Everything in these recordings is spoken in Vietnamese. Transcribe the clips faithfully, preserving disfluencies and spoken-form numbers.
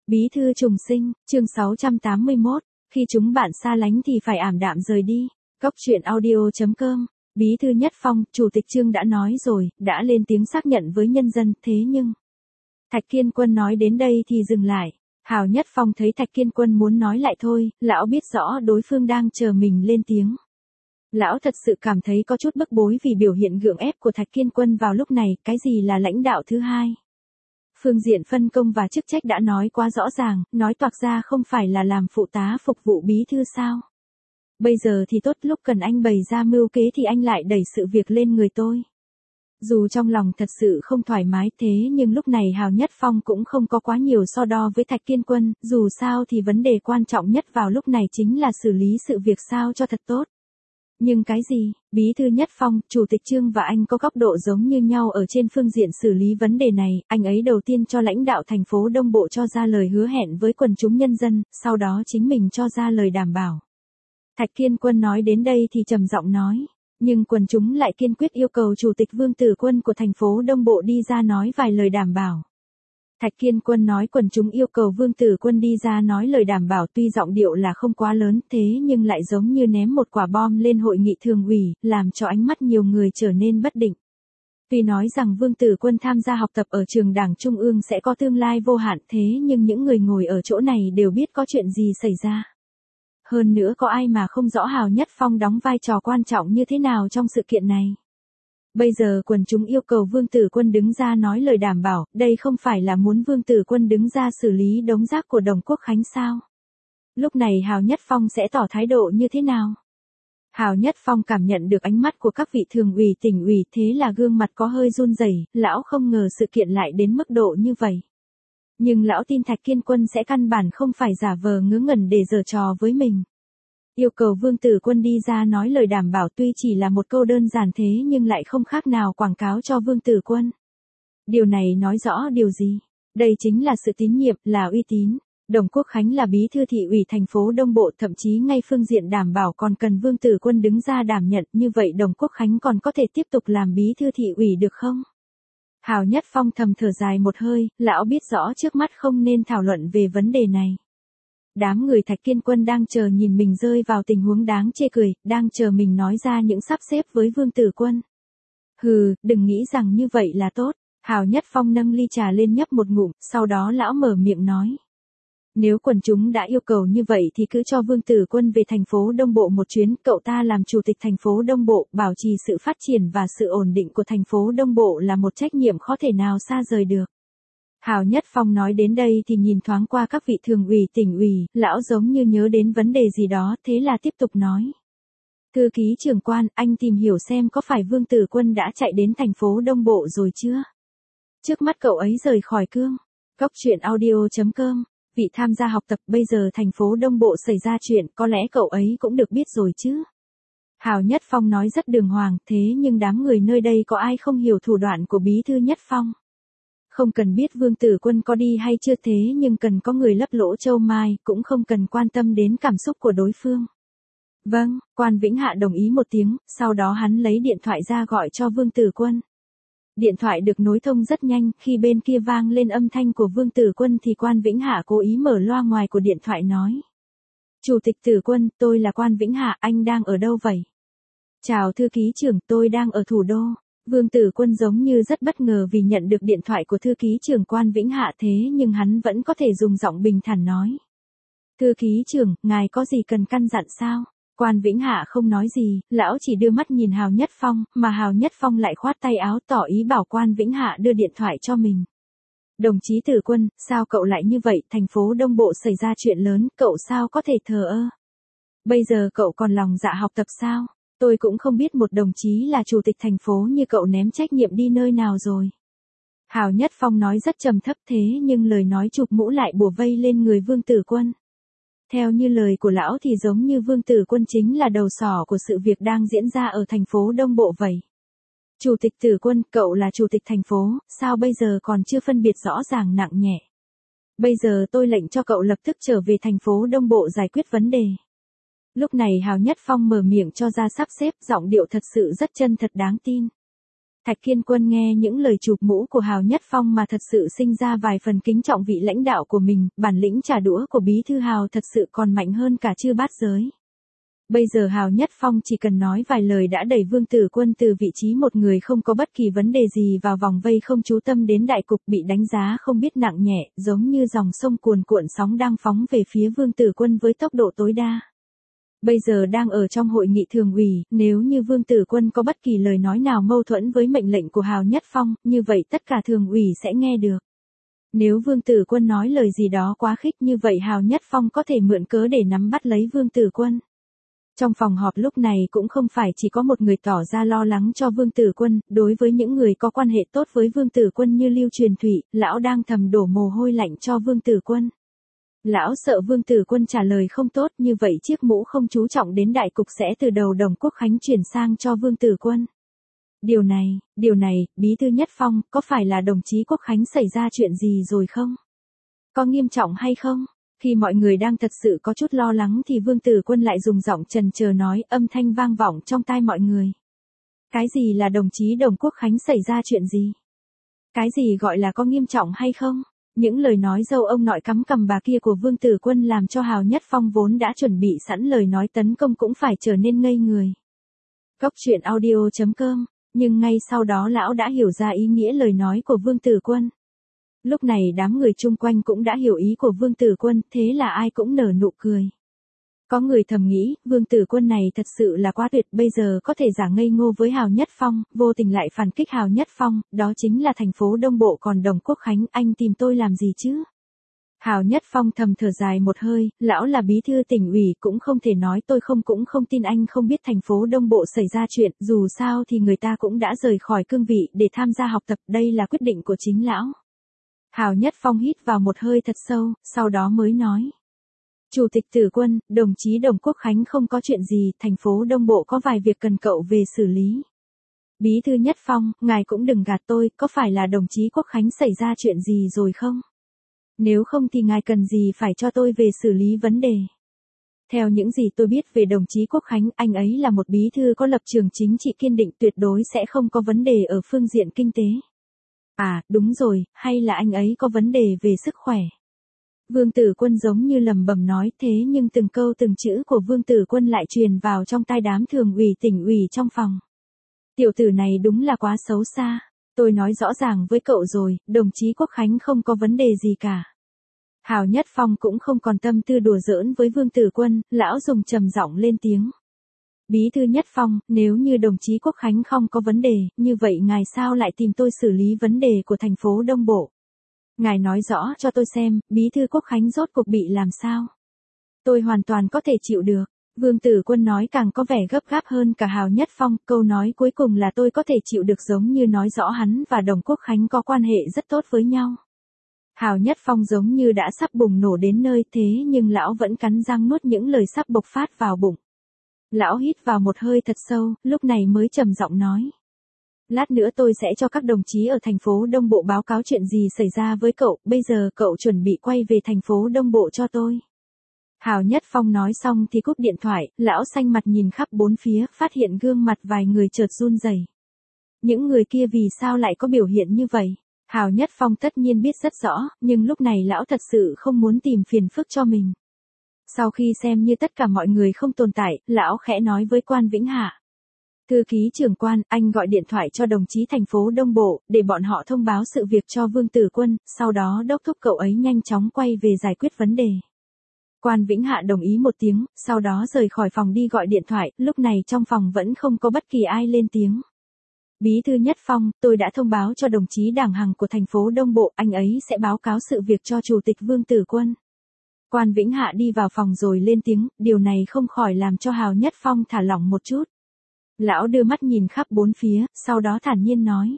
Bí thư trùng sinh, chương sáu trăm tám mươi mốt, khi chúng bạn xa lánh thì phải ảm đạm rời đi. Góc truyện audio chấm com. Bí thư Nhất Phong, Chủ tịch Trương đã nói rồi, đã lên tiếng xác nhận với nhân dân, thế nhưng Thạch Kiên Quân nói đến đây thì dừng lại. Hào Nhất Phong thấy Thạch Kiên Quân muốn nói lại thôi, lão biết rõ đối phương đang chờ mình lên tiếng. Lão thật sự cảm thấy có chút bức bối vì biểu hiện gượng ép của Thạch Kiên Quân vào lúc này, cái gì là lãnh đạo thứ hai. Phương diện phân công và chức trách đã nói quá rõ ràng, nói toạc ra không phải là làm phụ tá phục vụ bí thư sao. Bây giờ thì tốt, lúc cần anh bày ra mưu kế thì anh lại đẩy sự việc lên người tôi. Dù trong lòng thật sự không thoải mái thế nhưng lúc này Hào Nhất Phong cũng không có quá nhiều so đo với Thạch Kiên Quân, dù sao thì vấn đề quan trọng nhất vào lúc này chính là xử lý sự việc sao cho thật tốt. Nhưng cái gì, Bí thư Nhất Phong, Chủ tịch Trương và anh có góc độ giống như nhau ở trên phương diện xử lý vấn đề này, anh ấy đầu tiên cho lãnh đạo thành phố Đông Bộ cho ra lời hứa hẹn với quần chúng nhân dân, sau đó chính mình cho ra lời đảm bảo. Thạch Kiên Quân nói đến đây thì trầm giọng nói, nhưng quần chúng lại kiên quyết yêu cầu Chủ tịch Vương Tử Quân của thành phố Đông Bộ đi ra nói vài lời đảm bảo. Thạch Kiên Quân nói quần chúng yêu cầu Vương Tử Quân đi ra nói lời đảm bảo tuy giọng điệu là không quá lớn thế nhưng lại giống như ném một quả bom lên hội nghị thường ủy, làm cho ánh mắt nhiều người trở nên bất định. Tuy nói rằng Vương Tử Quân tham gia học tập ở trường Đảng Trung ương sẽ có tương lai vô hạn thế nhưng những người ngồi ở chỗ này đều biết có chuyện gì xảy ra. Hơn nữa có ai mà không rõ Hào Nhất Phong đóng vai trò quan trọng như thế nào trong sự kiện này. Bây giờ quần chúng yêu cầu Vương Tử Quân đứng ra nói lời đảm bảo, đây không phải là muốn Vương Tử Quân đứng ra xử lý đống rác của Đồng Quốc Khánh sao? Lúc này Hào Nhất Phong sẽ tỏ thái độ như thế nào? Hào Nhất Phong cảm nhận được ánh mắt của các vị thường ủy tỉnh ủy thế là gương mặt có hơi run rẩy, lão không ngờ sự kiện lại đến mức độ như vậy. Nhưng lão tin Thạch Kiên Quân sẽ căn bản không phải giả vờ ngớ ngẩn để giở trò với mình. Yêu cầu Vương Tử Quân đi ra nói lời đảm bảo tuy chỉ là một câu đơn giản thế nhưng lại không khác nào quảng cáo cho Vương Tử Quân. Điều này nói rõ điều gì? Đây chính là sự tín nhiệm, là uy tín. Đồng Quốc Khánh là bí thư thị ủy thành phố Đông Bộ, thậm chí ngay phương diện đảm bảo còn cần Vương Tử Quân đứng ra đảm nhận, như vậy Đồng Quốc Khánh còn có thể tiếp tục làm bí thư thị ủy được không? Hào Nhất Phong thầm thở dài một hơi, lão biết rõ trước mắt không nên thảo luận về vấn đề này. Đám người Thạch Kiên Quân đang chờ nhìn mình rơi vào tình huống đáng chê cười, đang chờ mình nói ra những sắp xếp với Vương Tử Quân. Hừ, đừng nghĩ rằng như vậy là tốt. Hào Nhất Phong nâng ly trà lên nhấp một ngụm, sau đó lão mở miệng nói. Nếu quần chúng đã yêu cầu như vậy thì cứ cho Vương Tử Quân về thành phố Đông Bộ một chuyến, cậu ta làm chủ tịch thành phố Đông Bộ, bảo trì sự phát triển và sự ổn định của thành phố Đông Bộ là một trách nhiệm khó thể nào xa rời được. Hào Nhất Phong nói đến đây thì nhìn thoáng qua các vị thường ủy tỉnh ủy, lão giống như nhớ đến vấn đề gì đó, thế là tiếp tục nói. Thư ký trưởng quan, anh tìm hiểu xem có phải Vương Tử Quân đã chạy đến thành phố Đông Bộ rồi chưa? Trước mắt cậu ấy rời khỏi cương. Góc truyện audio chấm com. Vị tham gia học tập, bây giờ thành phố Đông Bộ xảy ra chuyện, có lẽ cậu ấy cũng được biết rồi chứ? Hào Nhất Phong nói rất đường hoàng, thế nhưng đám người nơi đây có ai không hiểu thủ đoạn của Bí thư Nhất Phong? Không cần biết Vương Tử Quân có đi hay chưa thế nhưng cần có người lấp lỗ châu mai, cũng không cần quan tâm đến cảm xúc của đối phương. Vâng, Quan Vĩnh Hạ đồng ý một tiếng, sau đó hắn lấy điện thoại ra gọi cho Vương Tử Quân. Điện thoại được nối thông rất nhanh, khi bên kia vang lên âm thanh của Vương Tử Quân thì Quan Vĩnh Hạ cố ý mở loa ngoài của điện thoại nói. Chủ tịch Tử Quân, tôi là Quan Vĩnh Hạ, anh đang ở đâu vậy? Chào thư ký trưởng, tôi đang ở thủ đô. Vương Tử Quân giống như rất bất ngờ vì nhận được điện thoại của thư ký trưởng Quan Vĩnh Hạ thế nhưng hắn vẫn có thể dùng giọng bình thản nói. Thư ký trưởng, ngài có gì cần căn dặn sao? Quan Vĩnh Hạ không nói gì, lão chỉ đưa mắt nhìn Hào Nhất Phong, mà Hào Nhất Phong lại khoát tay áo tỏ ý bảo Quan Vĩnh Hạ đưa điện thoại cho mình. Đồng chí Tử Quân, sao cậu lại như vậy, thành phố Đông Bộ xảy ra chuyện lớn, cậu sao có thể thờ ơ? Bây giờ cậu còn lòng dạ học tập sao? Tôi cũng không biết một đồng chí là chủ tịch thành phố như cậu ném trách nhiệm đi nơi nào rồi. Hào Nhất Phong nói rất trầm thấp thế nhưng lời nói chụp mũ lại bủa vây lên người Vương Tử Quân. Theo như lời của lão thì giống như Vương Tử Quân chính là đầu sỏ của sự việc đang diễn ra ở thành phố Đông Bộ vậy. Chủ tịch Tử Quân, cậu là chủ tịch thành phố, sao bây giờ còn chưa phân biệt rõ ràng nặng nhẹ? Bây giờ tôi lệnh cho cậu lập tức trở về thành phố Đông Bộ giải quyết vấn đề. Lúc này Hào Nhất Phong mở miệng cho ra sắp xếp, giọng điệu thật sự rất chân thật đáng tin. Thạch Kiên Quân nghe những lời chụp mũ của Hào Nhất Phong mà thật sự sinh ra vài phần kính trọng vị lãnh đạo của mình, bản lĩnh trả đũa của Bí thư Hào thật sự còn mạnh hơn cả chư bát giới. Bây giờ Hào Nhất Phong chỉ cần nói vài lời đã đẩy Vương Tử Quân từ vị trí một người không có bất kỳ vấn đề gì vào vòng vây không chú tâm đến đại cục, bị đánh giá không biết nặng nhẹ, giống như dòng sông cuồn cuộn sóng đang phóng về phía Vương Tử Quân với tốc độ tối đa. Bây giờ đang ở trong hội nghị thường ủy, nếu như Vương Tử Quân có bất kỳ lời nói nào mâu thuẫn với mệnh lệnh của Hào Nhất Phong, như vậy tất cả thường ủy sẽ nghe được. Nếu Vương Tử Quân nói lời gì đó quá khích như vậy Hào Nhất Phong có thể mượn cớ để nắm bắt lấy Vương Tử Quân. Trong phòng họp lúc này cũng không phải chỉ có một người tỏ ra lo lắng cho Vương Tử Quân, đối với những người có quan hệ tốt với Vương Tử Quân như Lưu Truyền Thụy, lão đang thầm đổ mồ hôi lạnh cho Vương Tử Quân. Lão sợ Vương Tử Quân trả lời không tốt, như vậy chiếc mũ không chú trọng đến đại cục sẽ từ đầu Đồng Quốc Khánh chuyển sang cho Vương Tử Quân. Điều này, điều này, Bí thư Nhất Phong, có phải là đồng chí Quốc Khánh xảy ra chuyện gì rồi không? Có nghiêm trọng hay không? Khi mọi người đang thật sự có chút lo lắng thì Vương Tử Quân lại dùng giọng trần chờ nói, âm thanh vang vọng trong tai mọi người. Cái gì là đồng chí Đồng Quốc Khánh xảy ra chuyện gì? Cái gì gọi là có nghiêm trọng hay không? Những lời nói dâu ông nội cắm cằm bà kia của Vương Tử Quân làm cho Hào Nhất Phong vốn đã chuẩn bị sẵn lời nói tấn công cũng phải trở nên ngây người. Cốc truyện audio chấm com, nhưng ngay sau đó lão đã hiểu ra ý nghĩa lời nói của Vương Tử Quân. Lúc này đám người chung quanh cũng đã hiểu ý của Vương Tử Quân, thế là ai cũng nở nụ cười. Có người thầm nghĩ, Vương Tử Quân này thật sự là quá tuyệt, bây giờ có thể giả ngây ngô với Hào Nhất Phong, vô tình lại phản kích Hào Nhất Phong, đó chính là thành phố Đông Bộ còn Đồng Quốc Khánh, anh tìm tôi làm gì chứ? Hào Nhất Phong thầm thở dài một hơi, lão là bí thư tỉnh ủy cũng không thể nói tôi không cũng không tin anh không biết thành phố Đông Bộ xảy ra chuyện, dù sao thì người ta cũng đã rời khỏi cương vị để tham gia học tập, đây là quyết định của chính lão. Hào Nhất Phong hít vào một hơi thật sâu, sau đó mới nói. Chủ tịch Tử Quân, đồng chí Đồng Quốc Khánh không có chuyện gì, thành phố Đông Bộ có vài việc cần cậu về xử lý. Bí thư Nhất Phong, ngài cũng đừng gạt tôi, có phải là đồng chí Quốc Khánh xảy ra chuyện gì rồi không? Nếu không thì ngài cần gì phải cho tôi về xử lý vấn đề. Theo những gì tôi biết về đồng chí Quốc Khánh, anh ấy là một bí thư có lập trường chính trị kiên định, tuyệt đối sẽ không có vấn đề ở phương diện kinh tế. À, đúng rồi, hay là anh ấy có vấn đề về sức khỏe. Vương Tử Quân giống như lẩm bẩm nói, thế nhưng từng câu từng chữ của Vương Tử Quân lại truyền vào trong tai đám thường ủy tỉnh ủy trong phòng. Tiểu tử này đúng là quá xấu xa. Tôi nói rõ ràng với cậu rồi, đồng chí Quốc Khánh không có vấn đề gì cả. Hào Nhất Phong cũng không còn tâm tư đùa giỡn với Vương Tử Quân, lão dùng trầm giọng lên tiếng. Bí thư Nhất Phong, nếu như đồng chí Quốc Khánh không có vấn đề, như vậy ngài sao lại tìm tôi xử lý vấn đề của thành phố Đông Bộ? Ngài nói rõ cho tôi xem, bí thư Quốc Khánh rốt cuộc bị làm sao? Tôi hoàn toàn có thể chịu được. Vương Tử Quân nói càng có vẻ gấp gáp hơn cả Hào Nhất Phong, câu nói cuối cùng là tôi có thể chịu được giống như nói rõ hắn và Đồng Quốc Khánh có quan hệ rất tốt với nhau. Hào Nhất Phong giống như đã sắp bùng nổ đến nơi thế nhưng lão vẫn cắn răng nuốt những lời sắp bộc phát vào bụng. Lão hít vào một hơi thật sâu, lúc này mới trầm giọng nói. Lát nữa tôi sẽ cho các đồng chí ở thành phố Đông Bộ báo cáo chuyện gì xảy ra với cậu, bây giờ cậu chuẩn bị quay về thành phố Đông Bộ cho tôi. Hào Nhất Phong nói xong thì cúp điện thoại, lão xanh mặt nhìn khắp bốn phía, phát hiện gương mặt vài người chợt run rẩy. Những người kia vì sao lại có biểu hiện như vậy? Hào Nhất Phong tất nhiên biết rất rõ, nhưng lúc này lão thật sự không muốn tìm phiền phức cho mình. Sau khi xem như tất cả mọi người không tồn tại, lão khẽ nói với Quan Vĩnh Hạ. Thư ký trưởng Quan, anh gọi điện thoại cho đồng chí thành phố Đông Bộ, để bọn họ thông báo sự việc cho Vương Tử Quân, sau đó đốc thúc cậu ấy nhanh chóng quay về giải quyết vấn đề. Quan Vĩnh Hạ đồng ý một tiếng, sau đó rời khỏi phòng đi gọi điện thoại, lúc này trong phòng vẫn không có bất kỳ ai lên tiếng. Bí thư Nhất Phong, tôi đã thông báo cho đồng chí Đảng Hằng của thành phố Đông Bộ, anh ấy sẽ báo cáo sự việc cho Chủ tịch Vương Tử Quân. Quan Vĩnh Hạ đi vào phòng rồi lên tiếng, điều này không khỏi làm cho Hào Nhất Phong thả lỏng một chút. Lão đưa mắt nhìn khắp bốn phía, sau đó thản nhiên nói.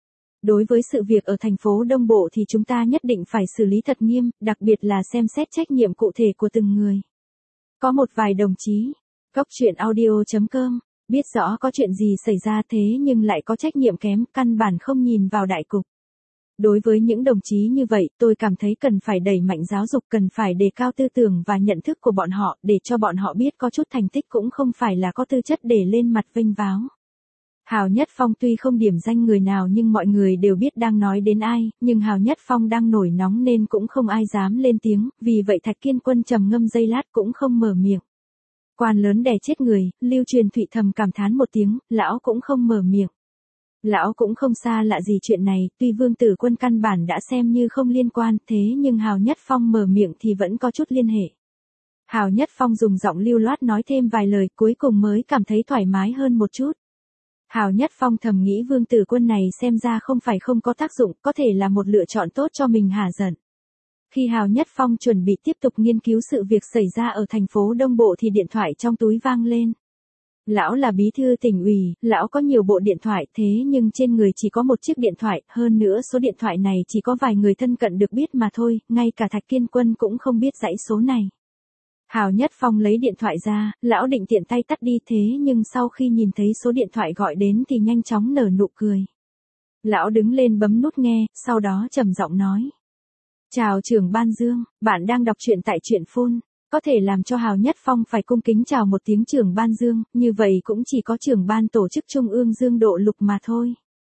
Đối với sự việc ở thành phố Đông Bộ thì chúng ta nhất định phải xử lý thật nghiêm, đặc biệt là xem xét trách nhiệm cụ thể của từng người. Có một vài đồng chí, cốc truyện audio chấm com, biết rõ có chuyện gì xảy ra thế nhưng lại có trách nhiệm kém, căn bản không nhìn vào đại cục. Đối với những đồng chí như vậy, tôi cảm thấy cần phải đẩy mạnh giáo dục, cần phải đề cao tư tưởng và nhận thức của bọn họ, để cho bọn họ biết có chút thành tích cũng không phải là có tư chất để lên mặt vênh váo. Hào Nhất Phong tuy không điểm danh người nào nhưng mọi người đều biết đang nói đến ai, nhưng Hào Nhất Phong đang nổi nóng nên cũng không ai dám lên tiếng, vì vậy Thạch Kiên Quân trầm ngâm giây lát cũng không mở miệng. Quan lớn đè chết người, Lưu Truyền Thụy thầm cảm thán một tiếng, lão cũng không mở miệng. Lão cũng không xa lạ gì chuyện này, tuy Vương Tử Quân căn bản đã xem như không liên quan, thế nhưng Hào Nhất Phong mở miệng thì vẫn có chút liên hệ. Hào Nhất Phong dùng giọng lưu loát nói thêm vài lời, cuối cùng mới cảm thấy thoải mái hơn một chút. Hào Nhất Phong thầm nghĩ Vương Tử Quân này xem ra không phải không có tác dụng, có thể là một lựa chọn tốt cho mình hả giận. Khi Hào Nhất Phong chuẩn bị tiếp tục nghiên cứu sự việc xảy ra ở thành phố Đông Bộ thì điện thoại trong túi vang lên. Lão là bí thư tỉnh ủy, lão có nhiều bộ điện thoại thế nhưng trên người chỉ có một chiếc điện thoại, hơn nữa số điện thoại này chỉ có vài người thân cận được biết mà thôi, ngay cả Thạch Kiên Quân cũng không biết dãy số này. Hào Nhất Phong lấy điện thoại ra, lão định tiện tay tắt đi thế nhưng sau khi nhìn thấy số điện thoại gọi đến thì nhanh chóng nở nụ cười. Lão đứng lên bấm nút nghe, sau đó trầm giọng nói. Chào trưởng ban Dương, bạn đang đọc truyện tại truyện phone. Có thể làm cho Hào Nhất Phong phải cung kính chào một tiếng trưởng ban Dương, như vậy cũng chỉ có trưởng ban tổ chức Trung ương Dương Độ Lục mà thôi.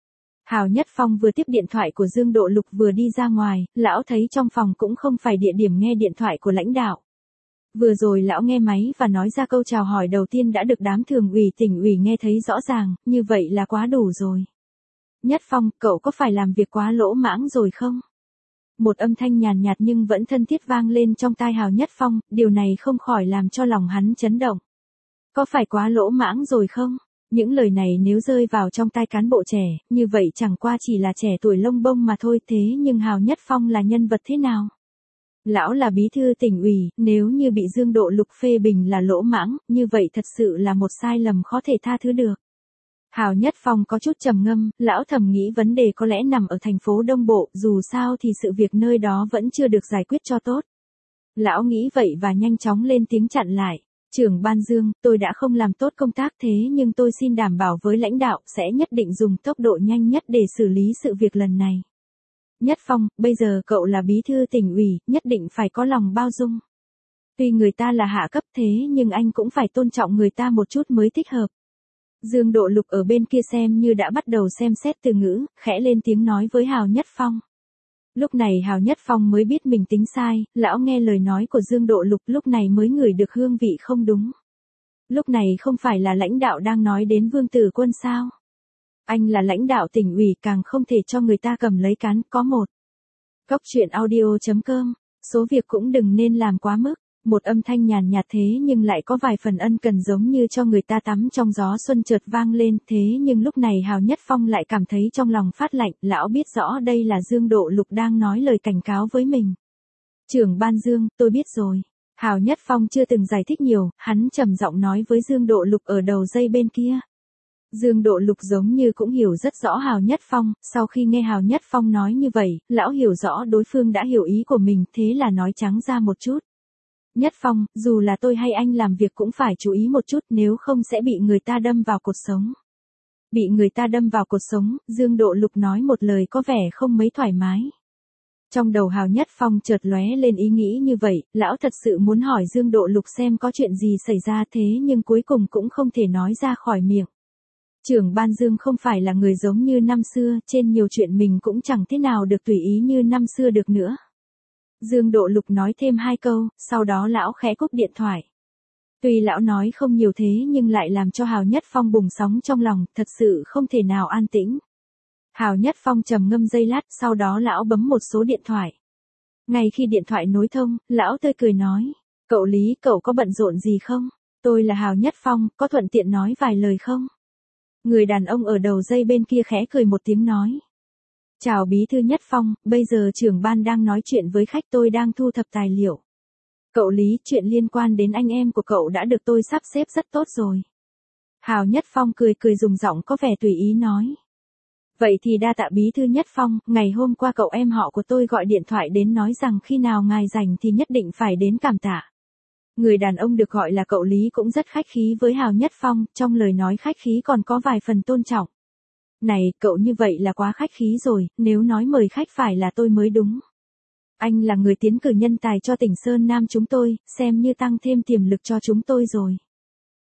Hào Nhất Phong vừa tiếp điện thoại của Dương Độ Lục vừa đi ra ngoài, lão thấy trong phòng cũng không phải địa điểm nghe điện thoại của lãnh đạo. Vừa rồi lão nghe máy và nói ra câu chào hỏi đầu tiên đã được đám thường ủy tỉnh ủy nghe thấy rõ ràng, như vậy là quá đủ rồi. Nhất Phong, cậu có phải làm việc quá lỗ mãng rồi không? Một âm thanh nhàn nhạt nhưng vẫn thân thiết vang lên trong tai Hào Nhất Phong, điều này không khỏi làm cho lòng hắn chấn động. Có phải quá lỗ mãng rồi không? Những lời này nếu rơi vào trong tai cán bộ trẻ, như vậy chẳng qua chỉ là trẻ tuổi lông bông mà thôi, thế nhưng Hào Nhất Phong là nhân vật thế nào? Lão là bí thư tỉnh ủy, nếu như bị Dương Độ Lục phê bình là lỗ mãng, như vậy thật sự là một sai lầm khó thể tha thứ được. Hào Nhất Phong có chút trầm ngâm, lão thầm nghĩ vấn đề có lẽ nằm ở thành phố Đông Bộ, dù sao thì sự việc nơi đó vẫn chưa được giải quyết cho tốt. Lão nghĩ vậy và nhanh chóng lên tiếng chặn lại. Trưởng ban Dương, tôi đã không làm tốt công tác thế nhưng tôi xin đảm bảo với lãnh đạo sẽ nhất định dùng tốc độ nhanh nhất để xử lý sự việc lần này. Nhất Phong, bây giờ cậu là bí thư tỉnh ủy, nhất định phải có lòng bao dung. Tuy người ta là hạ cấp thế nhưng anh cũng phải tôn trọng người ta một chút mới thích hợp. Dương Độ Lục ở bên kia xem như đã bắt đầu xem xét từ ngữ, khẽ lên tiếng nói với Hào Nhất Phong. Lúc này Hào Nhất Phong mới biết mình tính sai, lão nghe lời nói của Dương Độ Lục lúc này mới ngửi được hương vị không đúng. Lúc này không phải là lãnh đạo đang nói đến Vương Tử Quân sao? Anh là lãnh đạo tỉnh ủy càng không thể cho người ta cầm lấy cán, có một. Cốc truyện audio chấm com, số việc cũng đừng nên làm quá mức. Một âm thanh nhàn nhạt thế nhưng lại có vài phần ân cần giống như cho người ta tắm trong gió xuân chợt vang lên, thế nhưng lúc này Hào Nhất Phong lại cảm thấy trong lòng phát lạnh, lão biết rõ đây là Dương Độ Lục đang nói lời cảnh cáo với mình. Trưởng ban Dương, tôi biết rồi. Hào Nhất Phong chưa từng giải thích nhiều, hắn trầm giọng nói với Dương Độ Lục ở đầu dây bên kia. Dương Độ Lục giống như cũng hiểu rất rõ Hào Nhất Phong, sau khi nghe Hào Nhất Phong nói như vậy, lão hiểu rõ đối phương đã hiểu ý của mình, thế là nói trắng ra một chút. Nhất Phong, dù là tôi hay anh làm việc cũng phải chú ý một chút nếu không sẽ bị người ta đâm vào cột sống. Bị người ta đâm vào cột sống, Dương Độ Lục nói một lời có vẻ không mấy thoải mái. Trong đầu Hào Nhất Phong chợt lóe lên ý nghĩ như vậy, lão thật sự muốn hỏi Dương Độ Lục xem có chuyện gì xảy ra thế nhưng cuối cùng cũng không thể nói ra khỏi miệng. Trưởng ban Dương không phải là người giống như năm xưa, trên nhiều chuyện mình cũng chẳng thế nào được tùy ý như năm xưa được nữa. Dương Độ Lục nói thêm hai câu, sau đó lão khẽ cúp điện thoại. Tuy lão nói không nhiều thế nhưng lại làm cho Hào Nhất Phong bùng sóng trong lòng, thật sự không thể nào an tĩnh. Hào Nhất Phong trầm ngâm giây lát, sau đó lão bấm một số điện thoại. Ngay khi điện thoại nối thông, lão tươi cười nói, cậu Lý, cậu có bận rộn gì không? Tôi là Hào Nhất Phong, có thuận tiện nói vài lời không? Người đàn ông ở đầu dây bên kia khẽ cười một tiếng nói. Chào bí thư Nhất Phong, bây giờ trưởng ban đang nói chuyện với khách, tôi đang thu thập tài liệu. Cậu Lý, chuyện liên quan đến anh em của cậu đã được tôi sắp xếp rất tốt rồi. Hào Nhất Phong cười cười dùng giọng có vẻ tùy ý nói. Vậy thì đa tạ bí thư Nhất Phong, ngày hôm qua cậu em họ của tôi gọi điện thoại đến nói rằng khi nào ngài rảnh thì nhất định phải đến cảm tạ. Người đàn ông được gọi là cậu Lý cũng rất khách khí với Hào Nhất Phong, trong lời nói khách khí còn có vài phần tôn trọng. Này, cậu như vậy là quá khách khí rồi, nếu nói mời khách phải là tôi mới đúng. Anh là người tiến cử nhân tài cho tỉnh Sơn Nam chúng tôi, xem như tăng thêm tiềm lực cho chúng tôi rồi.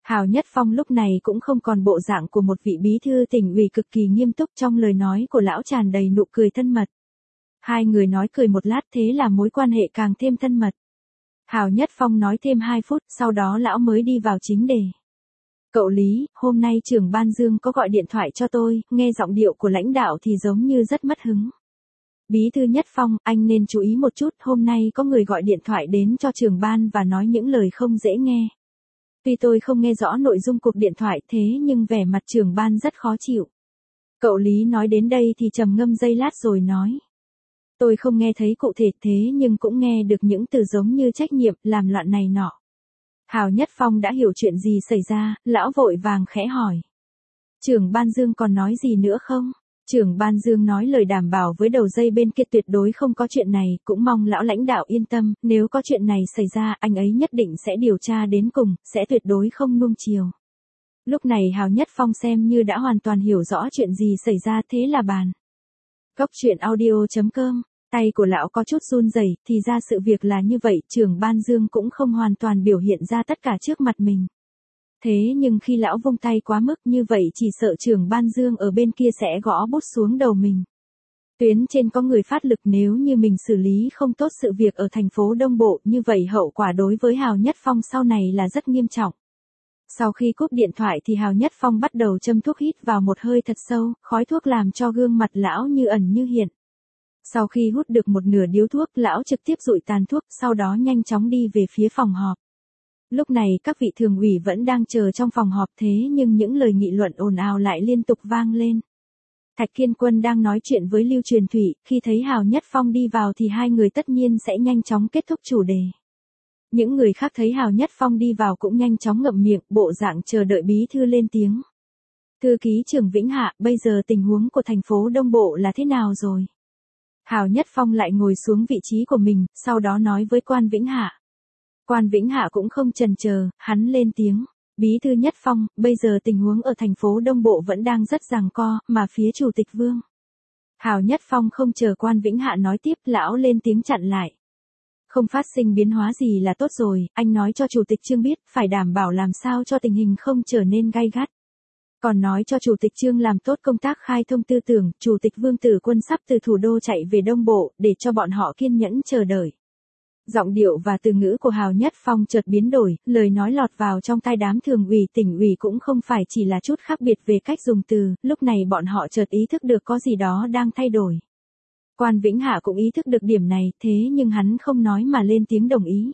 Hào Nhất Phong lúc này cũng không còn bộ dạng của một vị bí thư tỉnh ủy cực kỳ nghiêm túc, trong lời nói của lão tràn đầy nụ cười thân mật. Hai người nói cười một lát, thế là mối quan hệ càng thêm thân mật. Hào Nhất Phong nói thêm hai phút, sau đó lão mới đi vào chính đề. Cậu Lý, hôm nay trưởng ban Dương có gọi điện thoại cho tôi, nghe giọng điệu của lãnh đạo thì giống như rất mất hứng. Bí thư Nhất Phong, anh nên chú ý một chút, hôm nay có người gọi điện thoại đến cho trưởng ban và nói những lời không dễ nghe. Tuy tôi không nghe rõ nội dung cuộc điện thoại thế nhưng vẻ mặt trưởng ban rất khó chịu. Cậu Lý nói đến đây thì trầm ngâm giây lát rồi nói. Tôi không nghe thấy cụ thể thế nhưng cũng nghe được những từ giống như trách nhiệm, làm loạn này nọ. Hào Nhất Phong đã hiểu chuyện gì xảy ra, lão vội vàng khẽ hỏi. Trưởng ban Dương còn nói gì nữa không? Trưởng ban Dương nói lời đảm bảo với đầu dây bên kia tuyệt đối không có chuyện này, cũng mong lão lãnh đạo yên tâm, nếu có chuyện này xảy ra, anh ấy nhất định sẽ điều tra đến cùng, sẽ tuyệt đối không nuông chiều. Lúc này Hào Nhất Phong xem như đã hoàn toàn hiểu rõ chuyện gì xảy ra, thế là bàn. Góc truyện audio chấm com, tay của lão có chút run rẩy, thì ra sự việc là như vậy, trưởng ban Dương cũng không hoàn toàn biểu hiện ra tất cả trước mặt mình. Thế nhưng khi lão vung tay quá mức như vậy chỉ sợ trưởng ban Dương ở bên kia sẽ gõ bút xuống đầu mình. Tuyến trên có người phát lực, nếu như mình xử lý không tốt sự việc ở thành phố Đông Bộ, như vậy hậu quả đối với Hào Nhất Phong sau này là rất nghiêm trọng. Sau khi cúp điện thoại thì Hào Nhất Phong bắt đầu châm thuốc, hít vào một hơi thật sâu, khói thuốc làm cho gương mặt lão như ẩn như hiện. Sau khi hút được một nửa điếu thuốc, lão trực tiếp dụi tàn thuốc, sau đó nhanh chóng đi về phía phòng họp. Lúc này các vị thường ủy vẫn đang chờ trong phòng họp, thế nhưng những lời nghị luận ồn ào lại liên tục vang lên. Thạch Kiên Quân đang nói chuyện với Lưu Truyền Thủy, khi thấy Hào Nhất Phong đi vào thì hai người tất nhiên sẽ nhanh chóng kết thúc chủ đề. Những người khác thấy Hào Nhất Phong đi vào cũng nhanh chóng ngậm miệng, bộ dạng chờ đợi bí thư lên tiếng. Thư ký trưởng Vĩnh Hạ, bây giờ tình huống của thành phố Đông Bộ là thế nào rồi? Hào Nhất Phong lại ngồi xuống vị trí của mình, sau đó nói với quan Vĩnh Hạ. Quan Vĩnh Hạ cũng không chần chờ, hắn lên tiếng. Bí thư Nhất Phong, bây giờ tình huống ở thành phố Đông Bộ vẫn đang rất giằng co, mà phía Chủ tịch Vương. Hào Nhất Phong không chờ quan Vĩnh Hạ nói tiếp, lão lên tiếng chặn lại. Không phát sinh biến hóa gì là tốt rồi, anh nói cho Chủ tịch Trương biết, phải đảm bảo làm sao cho tình hình không trở nên gay gắt. Còn nói cho Chủ tịch Trương làm tốt công tác khai thông tư tưởng, Chủ tịch Vương Tử Quân sắp từ thủ đô chạy về Đông Bộ, để cho bọn họ kiên nhẫn chờ đợi. Giọng điệu và từ ngữ của Hào Nhất Phong chợt biến đổi, lời nói lọt vào trong tai đám thường ủy tỉnh ủy cũng không phải chỉ là chút khác biệt về cách dùng từ, lúc này bọn họ chợt ý thức được có gì đó đang thay đổi. Quan Vĩnh Hạ cũng ý thức được điểm này, thế nhưng hắn không nói mà lên tiếng đồng ý.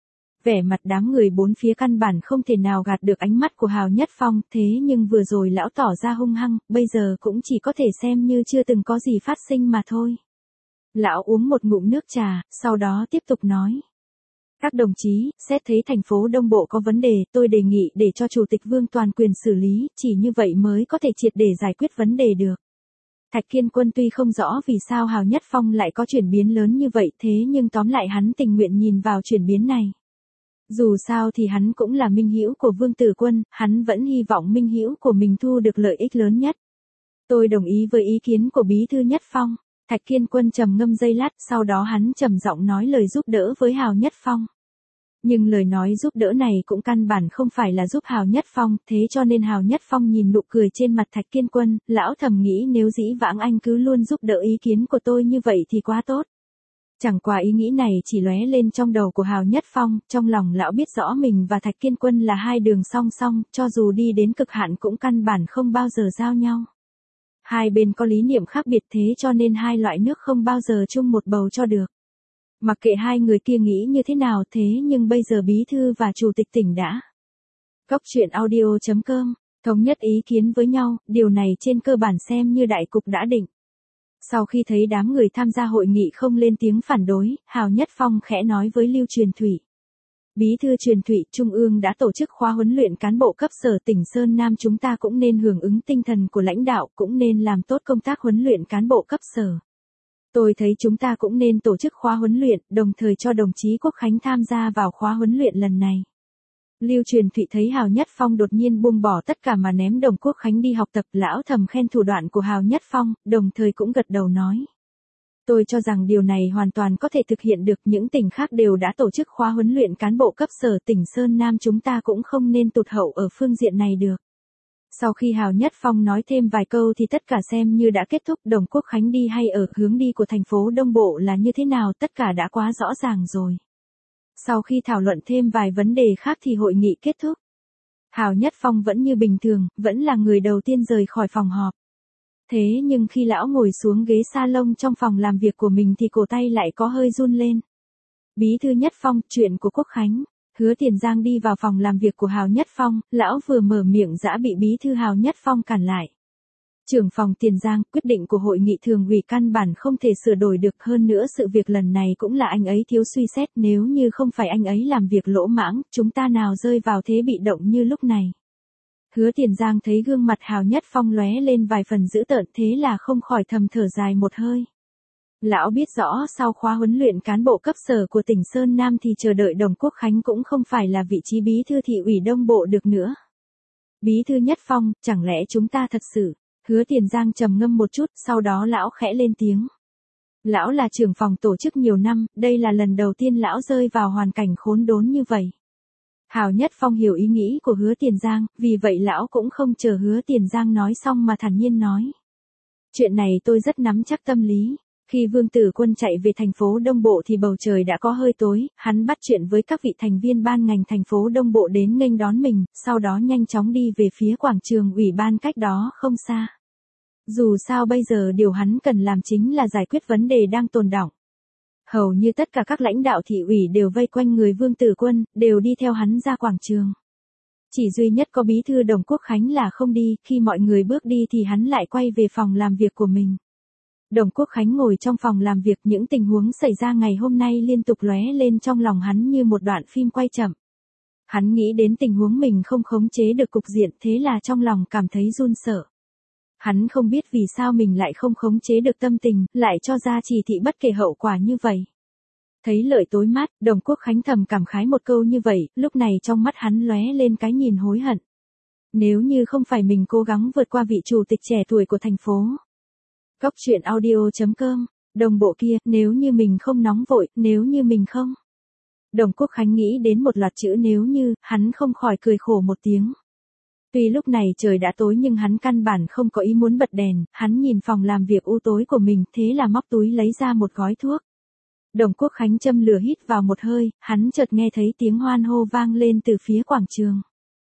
Vẻ mặt đám người bốn phía căn bản không thể nào gạt được ánh mắt của Hào Nhất Phong, thế nhưng vừa rồi lão tỏ ra hung hăng, bây giờ cũng chỉ có thể xem như chưa từng có gì phát sinh mà thôi. Lão uống một ngụm nước trà, sau đó tiếp tục nói. Các đồng chí, xét thấy thành phố Đông Bộ có vấn đề, tôi đề nghị để cho Chủ tịch Vương toàn quyền xử lý, chỉ như vậy mới có thể triệt để giải quyết vấn đề được. Thạch Kiên Quân tuy không rõ vì sao Hào Nhất Phong lại có chuyển biến lớn như vậy, thế nhưng tóm lại hắn tình nguyện nhìn vào chuyển biến này. Dù sao thì hắn cũng là minh hữu của Vương Tử Quân, hắn vẫn hy vọng minh hữu của mình thu được lợi ích lớn nhất. Tôi đồng ý với ý kiến của Bí thư Nhất Phong. Thạch Kiên Quân trầm ngâm giây lát, sau đó hắn trầm giọng nói lời giúp đỡ với Hào Nhất Phong. Nhưng lời nói giúp đỡ này cũng căn bản không phải là giúp Hào Nhất Phong, thế cho nên Hào Nhất Phong nhìn nụ cười trên mặt Thạch Kiên Quân, lão thầm nghĩ nếu dĩ vãng anh cứ luôn giúp đỡ ý kiến của tôi như vậy thì quá tốt. Chẳng qua ý nghĩ này chỉ lóe lên trong đầu của Hào Nhất Phong, trong lòng lão biết rõ mình và Thạch Kiên Quân là hai đường song song, cho dù đi đến cực hạn cũng căn bản không bao giờ giao nhau. Hai bên có lý niệm khác biệt, thế cho nên hai loại nước không bao giờ chung một bầu cho được. Mặc kệ hai người kia nghĩ như thế nào, thế nhưng bây giờ bí thư và chủ tịch tỉnh đã. Góc truyện audio chấm com, thống nhất ý kiến với nhau, điều này trên cơ bản xem như đại cục đã định. Sau khi thấy đám người tham gia hội nghị không lên tiếng phản đối, Hào Nhất Phong khẽ nói với Lưu Truyền Thủy. Bí thư Truyền Thủy, Trung ương đã tổ chức khóa huấn luyện cán bộ cấp sở tỉnh Sơn Nam, chúng ta cũng nên hưởng ứng tinh thần của lãnh đạo, cũng nên làm tốt công tác huấn luyện cán bộ cấp sở. Tôi thấy chúng ta cũng nên tổ chức khóa huấn luyện, đồng thời cho đồng chí Quốc Khánh tham gia vào khóa huấn luyện lần này. Lưu Truyền Thụy thấy Hào Nhất Phong đột nhiên buông bỏ tất cả mà ném đồng Quốc Khánh đi học tập, lão thầm khen thủ đoạn của Hào Nhất Phong, đồng thời cũng gật đầu nói. Tôi cho rằng điều này hoàn toàn có thể thực hiện được, những tỉnh khác đều đã tổ chức khóa huấn luyện cán bộ cấp sở, tỉnh Sơn Nam chúng ta cũng không nên tụt hậu ở phương diện này được. Sau khi Hào Nhất Phong nói thêm vài câu thì tất cả xem như đã kết thúc. Đồng Quốc Khánh đi hay ở, hướng đi của thành phố Đông Bộ là như thế nào, tất cả đã quá rõ ràng rồi. Sau khi thảo luận thêm vài vấn đề khác thì hội nghị kết thúc. Hào Nhất Phong vẫn như bình thường, vẫn là người đầu tiên rời khỏi phòng họp. Thế nhưng khi lão ngồi xuống ghế salon trong phòng làm việc của mình thì cổ tay lại có hơi run lên. Bí thư Nhất Phong, chuyện của Quốc Khánh. Hứa Tiền Giang đi vào phòng làm việc của Hào Nhất Phong, lão vừa mở miệng đã bị bí thư Hào Nhất Phong cản lại. Trưởng phòng Tiền Giang, quyết định của hội nghị thường ủy căn bản không thể sửa đổi được, hơn nữa sự việc lần này cũng là anh ấy thiếu suy xét, nếu như không phải anh ấy làm việc lỗ mãng, chúng ta nào rơi vào thế bị động như lúc này. Hứa Tiền Giang thấy gương mặt Hào Nhất Phong lóe lên vài phần dữ tợn, thế là không khỏi thầm thở dài một hơi. Lão biết rõ sau khóa huấn luyện cán bộ cấp sở của tỉnh Sơn Nam thì chờ đợi Đồng Quốc Khánh cũng không phải là vị trí bí thư thị ủy Đông Bộ được nữa. Bí thư Nhất Phong, chẳng lẽ chúng ta thật sự... Hứa Tiền Giang trầm ngâm một chút, sau đó lão khẽ lên tiếng. Lão là trưởng phòng tổ chức nhiều năm, đây là lần đầu tiên lão rơi vào hoàn cảnh khốn đốn như vậy. Hào Nhất Phong hiểu ý nghĩ của Hứa Tiền Giang, vì vậy lão cũng không chờ Hứa Tiền Giang nói xong mà thản nhiên nói. Chuyện này tôi rất nắm chắc tâm lý. Khi Vương Tử Quân chạy về thành phố Đông Bộ thì bầu trời đã có hơi tối, hắn bắt chuyện với các vị thành viên ban ngành thành phố Đông Bộ đến nghênh đón mình, sau đó nhanh chóng đi về phía quảng trường ủy ban cách đó không xa. Dù sao bây giờ điều hắn cần làm chính là giải quyết vấn đề đang tồn đọng. Hầu như tất cả các lãnh đạo thị ủy đều vây quanh người Vương Tử Quân, đều đi theo hắn ra quảng trường. Chỉ duy nhất có bí thư Đồng Quốc Khánh là không đi, khi mọi người bước đi thì hắn lại quay về phòng làm việc của mình. Đồng Quốc Khánh ngồi trong phòng làm việc, những tình huống xảy ra ngày hôm nay liên tục lóe lên trong lòng hắn như một đoạn phim quay chậm. Hắn nghĩ đến tình huống mình không khống chế được cục diện, thế là trong lòng cảm thấy run sợ. Hắn không biết vì sao mình lại không khống chế được tâm tình, lại cho ra chỉ thị bất kể hậu quả như vậy. Thấy lợi tối mát, Đồng Quốc Khánh thầm cảm khái một câu như vậy, lúc này trong mắt hắn lóe lên cái nhìn hối hận. Nếu như không phải mình cố gắng vượt qua vị chủ tịch trẻ tuổi của thành phố. Góc truyện audio chấm com, Đồng Bộ kia, nếu như mình không nóng vội, nếu như mình không. Đồng Quốc Khánh nghĩ đến một loạt chữ nếu như, hắn không khỏi cười khổ một tiếng. Tuy lúc này trời đã tối nhưng hắn căn bản không có ý muốn bật đèn, hắn nhìn phòng làm việc u tối của mình, thế là móc túi lấy ra một gói thuốc. Đồng Quốc Khánh châm lửa hít vào một hơi, hắn chợt nghe thấy tiếng hoan hô vang lên từ phía quảng trường.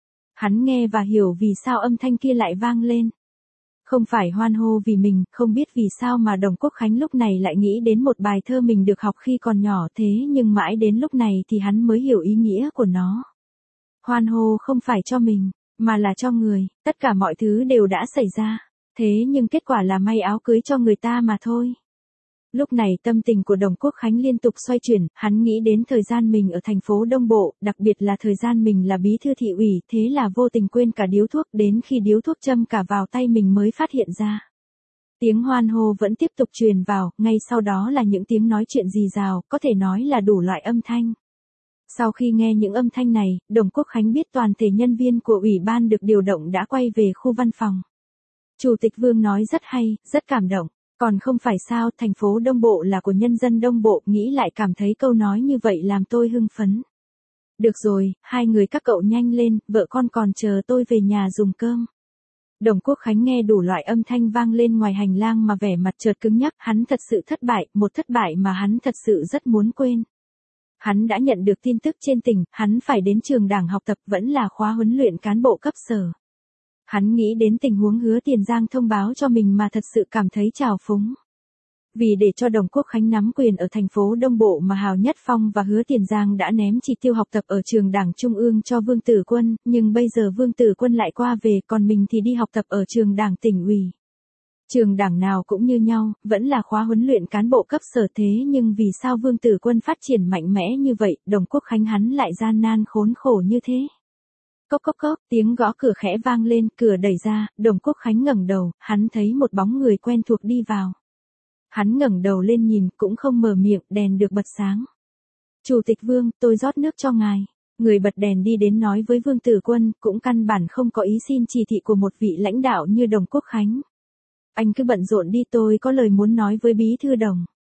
Hắn nghe và hiểu vì sao âm thanh kia lại vang lên. Không phải hoan hô vì mình, không biết vì sao mà Đồng Quốc Khánh lúc này lại nghĩ đến một bài thơ mình được học khi còn nhỏ, thế nhưng mãi đến lúc này thì hắn mới hiểu ý nghĩa của nó. Hoan hô không phải cho mình, mà là cho người, tất cả mọi thứ đều đã xảy ra, thế nhưng kết quả là may áo cưới cho người ta mà thôi. Lúc này tâm tình của Đồng Quốc Khánh liên tục xoay chuyển, hắn nghĩ đến thời gian mình ở thành phố Đông Bộ, đặc biệt là thời gian mình là bí thư thị ủy, thế là vô tình quên cả điếu thuốc, đến khi điếu thuốc châm cả vào tay mình mới phát hiện ra. Tiếng hoan hô vẫn tiếp tục truyền vào, ngay sau đó là những tiếng nói chuyện rì rào, có thể nói là đủ loại âm thanh. Sau khi nghe những âm thanh này, Đồng Quốc Khánh biết toàn thể nhân viên của ủy ban được điều động đã quay về khu văn phòng. Chủ tịch Vương nói rất hay, rất cảm động. Còn không phải sao, thành phố Đông Bộ là của nhân dân Đông Bộ, nghĩ lại cảm thấy câu nói như vậy làm tôi hưng phấn. Được rồi, hai người các cậu nhanh lên, vợ con còn chờ tôi về nhà dùng cơm. Đồng Quốc Khánh nghe đủ loại âm thanh vang lên ngoài hành lang mà vẻ mặt chợt cứng nhắc, hắn thật sự thất bại, một thất bại mà hắn thật sự rất muốn quên. Hắn đã nhận được tin tức trên tỉnh, hắn phải đến trường đảng học tập, vẫn là khóa huấn luyện cán bộ cấp sở. Hắn nghĩ đến tình huống Hứa Tiền Giang thông báo cho mình mà thật sự cảm thấy trào phúng. Vì để cho Đồng Quốc Khánh nắm quyền ở thành phố Đông Bộ mà Hào Nhất Phong và Hứa Tiền Giang đã ném chỉ tiêu học tập ở trường đảng Trung ương cho Vương Tử Quân, nhưng bây giờ Vương Tử Quân lại qua về, còn mình thì đi học tập ở trường đảng tỉnh ủy. Trường đảng nào cũng như nhau, vẫn là khóa huấn luyện cán bộ cấp sở, thế nhưng vì sao Vương Tử Quân phát triển mạnh mẽ như vậy, Đồng Quốc Khánh hắn lại gian nan khốn khổ như thế. Cốc cốc cốc, tiếng gõ cửa khẽ vang lên, cửa đẩy ra, Đồng Quốc Khánh ngẩng đầu, hắn thấy một bóng người quen thuộc đi vào. Hắn ngẩng đầu lên nhìn, cũng không mở miệng, đèn được bật sáng. Chủ tịch Vương, tôi rót nước cho ngài. Người bật đèn đi đến nói với Vương Tử Quân, cũng căn bản không có ý xin chỉ thị của một vị lãnh đạo như Đồng Quốc Khánh. Anh cứ bận rộn đi, tôi có lời muốn nói với bí thư Đồng.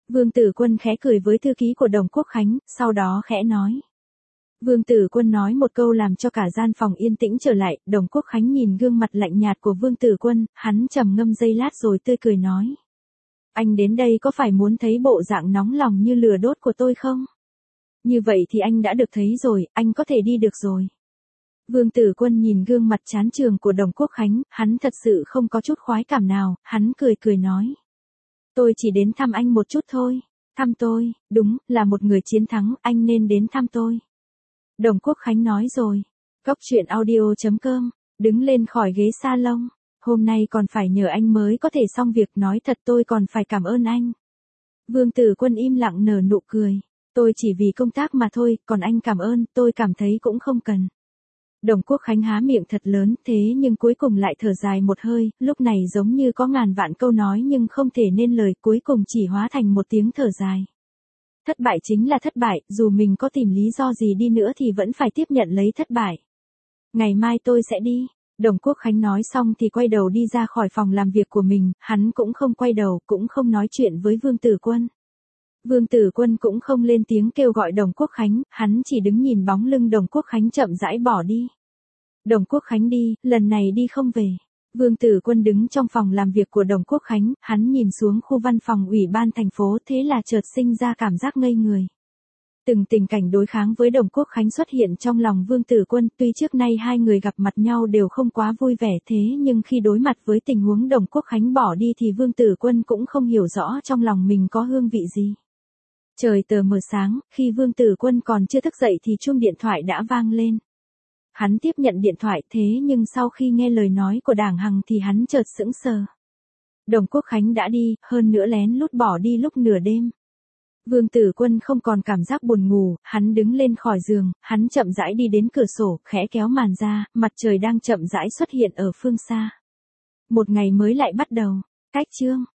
Vương Tử Quân khẽ cười với thư ký của Đồng Quốc Khánh, sau đó khẽ nói. Vương Tử Quân nói một câu làm cho cả gian phòng yên tĩnh trở lại, Đồng Quốc Khánh nhìn gương mặt lạnh nhạt của Vương Tử Quân, hắn trầm ngâm giây lát rồi tươi cười nói. Anh đến đây có phải muốn thấy bộ dạng nóng lòng như lửa đốt của tôi không? Như vậy thì anh đã được thấy rồi, anh có thể đi được rồi. Vương Tử Quân nhìn gương mặt chán chường của Đồng Quốc Khánh, hắn thật sự không có chút khoái cảm nào, hắn cười cười nói. Tôi chỉ đến thăm anh một chút thôi. Thăm tôi, đúng, là một người chiến thắng, anh nên đến thăm tôi. Đồng Quốc Khánh nói rồi. Góc truyện audio chấm com, đứng lên khỏi ghế salon. Hôm nay còn phải nhờ anh mới có thể xong việc, nói thật tôi còn phải cảm ơn anh. Vương Tử Quân im lặng nở nụ cười. Tôi chỉ vì công tác mà thôi, còn anh cảm ơn, tôi cảm thấy cũng không cần. Đồng Quốc Khánh há miệng thật lớn, thế nhưng cuối cùng lại thở dài một hơi, lúc này giống như có ngàn vạn câu nói nhưng không thể nên lời, cuối cùng chỉ hóa thành một tiếng thở dài. Thất bại chính là thất bại, dù mình có tìm lý do gì đi nữa thì vẫn phải tiếp nhận lấy thất bại. Ngày mai tôi sẽ đi. Đồng Quốc Khánh nói xong thì quay đầu đi ra khỏi phòng làm việc của mình, hắn cũng không quay đầu, cũng không nói chuyện với Vương Tử Quân. Vương Tử Quân cũng không lên tiếng kêu gọi Đồng Quốc Khánh, hắn chỉ đứng nhìn bóng lưng Đồng Quốc Khánh chậm rãi bỏ đi. Đồng Quốc Khánh đi, lần này đi không về. Vương Tử Quân đứng trong phòng làm việc của Đồng Quốc Khánh, hắn nhìn xuống khu văn phòng ủy ban thành phố, thế là chợt sinh ra cảm giác ngây người. Từng tình cảnh đối kháng với Đồng Quốc Khánh xuất hiện trong lòng Vương Tử Quân, tuy trước nay hai người gặp mặt nhau đều không quá vui vẻ thế nhưng khi đối mặt với tình huống Đồng Quốc Khánh bỏ đi thì Vương Tử Quân cũng không hiểu rõ trong lòng mình có hương vị gì. Trời tờ mờ sáng, khi Vương Tử Quân còn chưa thức dậy thì chuông điện thoại đã vang lên. Hắn tiếp nhận điện thoại thế nhưng sau khi nghe lời nói của Đảng Hằng thì hắn chợt sững sờ. Đồng Quốc Khánh đã đi, hơn nữa lén lút bỏ đi lúc nửa đêm. Vương Tử Quân không còn cảm giác buồn ngủ, hắn đứng lên khỏi giường, hắn chậm rãi đi đến cửa sổ, khẽ kéo màn ra, mặt trời đang chậm rãi xuất hiện ở phương xa. Một ngày mới lại bắt đầu. Cách chương